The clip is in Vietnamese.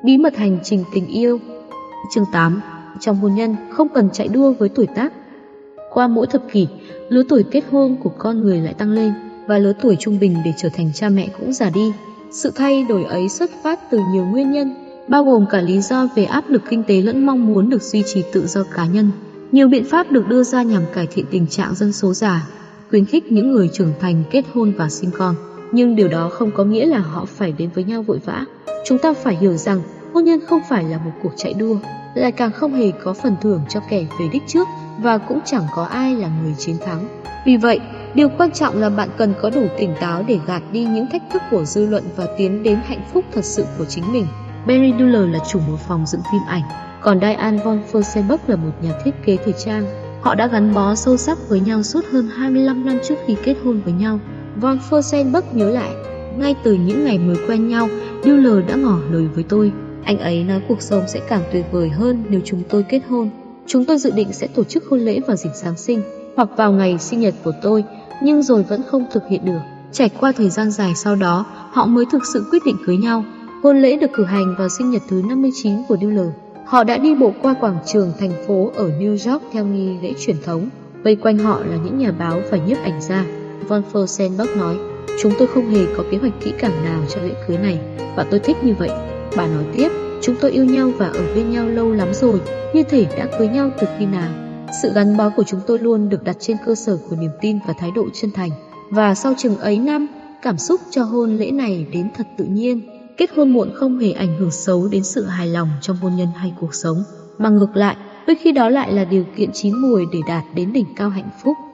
Bí mật hành trình tình yêu. Chương 8. Trong hôn nhân không cần chạy đua với tuổi tác. Qua mỗi thập kỷ, lứa tuổi kết hôn của con người lại tăng lên, và lứa tuổi trung bình để trở thành cha mẹ cũng già đi. Sự thay đổi ấy xuất phát từ nhiều nguyên nhân, bao gồm cả lý do về áp lực kinh tế lẫn mong muốn được duy trì tự do cá nhân. Nhiều biện pháp được đưa ra nhằm cải thiện tình trạng dân số già, khuyến khích những người trưởng thành kết hôn và sinh con. Nhưng điều đó không có nghĩa là họ phải đến với nhau vội vã. Chúng ta phải hiểu rằng hôn nhân không phải là một cuộc chạy đua, lại càng không hề có phần thưởng cho kẻ về đích trước, và cũng chẳng có ai là người chiến thắng. Vì vậy, điều quan trọng là bạn cần có đủ tỉnh táo để gạt đi những thách thức của dư luận và tiến đến hạnh phúc thật sự của chính mình. Barry Diller là chủ một phòng dựng phim ảnh, còn Diane von Furstenberg là một nhà thiết kế thời trang. Họ đã gắn bó sâu sắc với nhau suốt hơn 25 năm trước khi kết hôn với nhau. Von Furstenberg nhớ lại, ngay từ những ngày mới quen nhau, Diller đã ngỏ lời với tôi. Anh ấy nói cuộc sống sẽ càng tuyệt vời hơn nếu chúng tôi kết hôn. Chúng tôi dự định sẽ tổ chức hôn lễ vào dịp Giáng sinh, hoặc vào ngày sinh nhật của tôi, nhưng rồi vẫn không thực hiện được. Trải qua thời gian dài sau đó, họ mới thực sự quyết định cưới nhau. Hôn lễ được cử hành vào sinh nhật thứ 59 của Diller. Họ đã đi bộ qua quảng trường thành phố ở New York theo nghi lễ truyền thống. Vây quanh họ là những nhà báo và nhiếp ảnh gia. Von Furstenberg nói, chúng tôi không hề có kế hoạch kỹ càng nào cho lễ cưới này, và tôi thích như vậy. Bà nói tiếp, chúng tôi yêu nhau và ở bên nhau lâu lắm rồi, như thể đã cưới nhau từ khi nào. Sự gắn bó của chúng tôi luôn được đặt trên cơ sở của niềm tin và thái độ chân thành. Và sau chừng ấy năm, cảm xúc cho hôn lễ này đến thật tự nhiên. Kết hôn muộn không hề ảnh hưởng xấu đến sự hài lòng trong hôn nhân hay cuộc sống, mà ngược lại, đôi khi đó lại là điều kiện chín mùi để đạt đến đỉnh cao hạnh phúc.